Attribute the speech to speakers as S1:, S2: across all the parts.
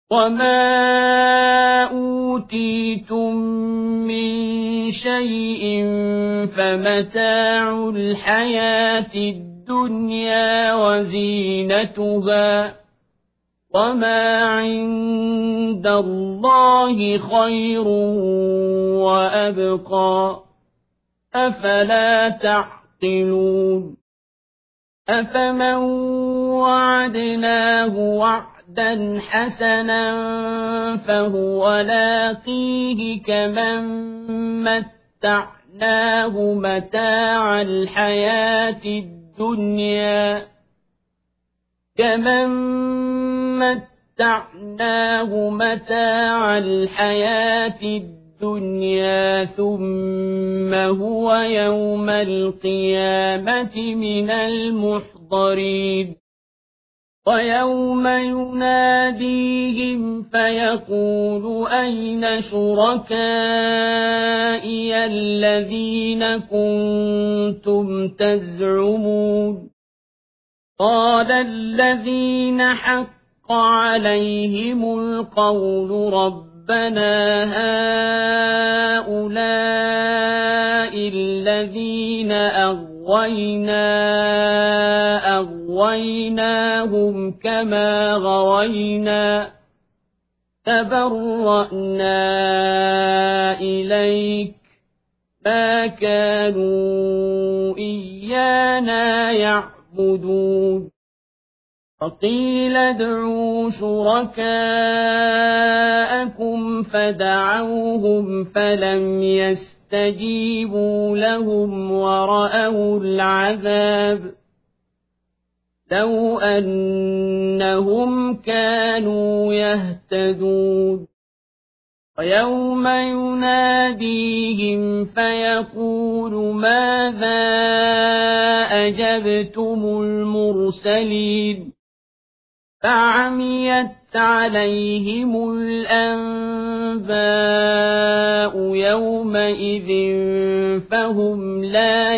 S1: وما أوتيتم من شيء فمتاع الحياة الدنيا وزينتها وما عند الله خير وأبقى أفلا تعقلون أفمن وعدناه وعدا حسنا فهو لاقيه كمن متعناه متاع الحياة الدنيا ثم هو يوم القيامة من المحضرين ويوم يناديهم فيقول أين شركائي الذين كنتم تزعمون قال الذين حق عليهم القول ربنا هؤلاء الذين أغويناهم كما غوينا تبرأنا إليك ما كانوا إيانا يعبدون فقيل ادعوا شركاءكم فدعوهم فلم يستجيبوا لهم ورأوا العذاب لو أنهم كانوا يهتدون ويوم يناديهم فيقول ماذا أجبتم المرسلين فعميت عليهم الأنباء يومئذ فهم لا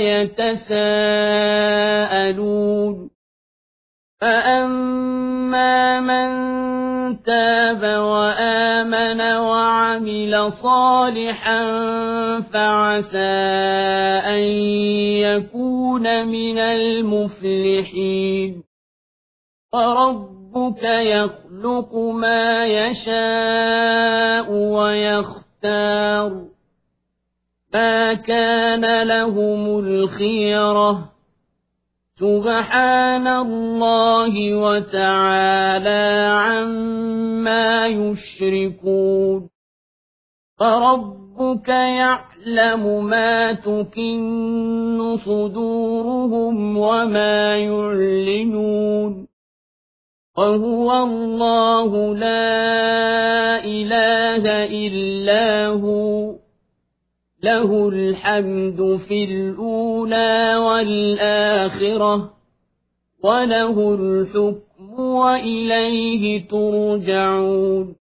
S1: يتساءلون فأما من تاب وآمن وعمل صالحا فعسى أن يكون من المفلحين وربك يخلق ما يشاء ويختار ما كان لهم الخيرة سبحان الله وتعالى عما يشركون فربك يعلم ما تكن صدورهم وما يعلنون وهو الله لا إله إلا هو له الحمد في الأولى والآخرة وله الحكم وإليه ترجعون